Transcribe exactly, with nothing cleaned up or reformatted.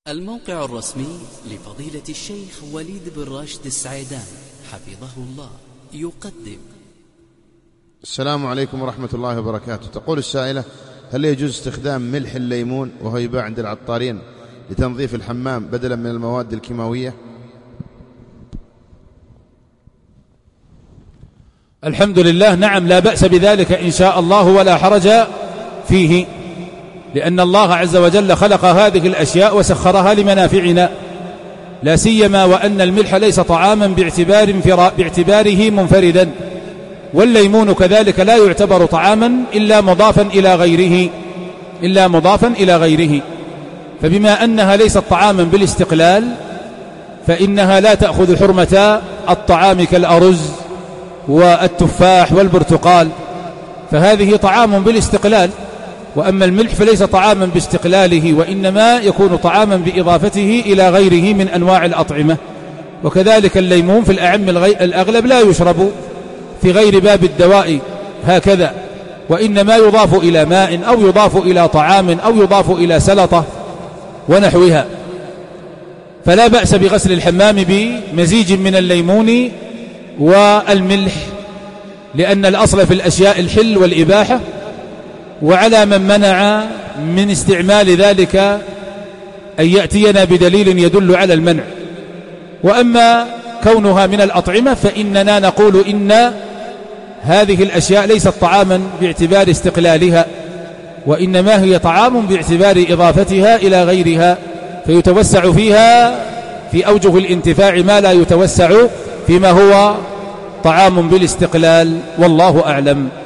الموقع الرسمي لفضيلة الشيخ وليد بن راشد السعيدان حفظه الله يقدم. السلام عليكم ورحمة الله وبركاته. تقول السائلة: هل يجوز استخدام ملح الليمون وهو يباع عند العطارين لتنظيف الحمام بدلا من المواد الكيماوية؟ الحمد لله، نعم، لا بأس بذلك إن شاء الله ولا حرج فيه، لأن الله عز وجل خلق هذه الأشياء وسخرها لمنافعنا، لا سيما وأن الملح ليس طعاما باعتبار باعتباره منفردا، والليمون كذلك لا يعتبر طعاما إلا مضافا إلى غيره إلا مضافا إلى غيره فبما أنها ليست طعاما بالاستقلال فإنها لا تأخذ حرمة الطعام كالأرز والتفاح والبرتقال، فهذه طعام بالاستقلال. وأما الملح فليس طعاما باستقلاله، وإنما يكون طعاما بإضافته إلى غيره من أنواع الأطعمة. وكذلك الليمون في الأعم الأغلب لا يشرب في غير باب الدواء هكذا، وإنما يضاف إلى ماء أو يضاف إلى طعام أو يضاف إلى سلطة ونحوها. فلا بأس بغسل الحمام بمزيج من الليمون والملح، لأن الأصل في الأشياء الحل والإباحة، وعلى من منع من استعمال ذلك أن يأتينا بدليل يدل على المنع. وأما كونها من الأطعمة فإننا نقول إن هذه الأشياء ليست طعاما باعتبار استقلالها، وإنما هي طعام باعتبار إضافتها إلى غيرها، فيتوسع فيها في أوجه الانتفاع ما لا يتوسع فيما هو طعام بالاستقلال، والله أعلم.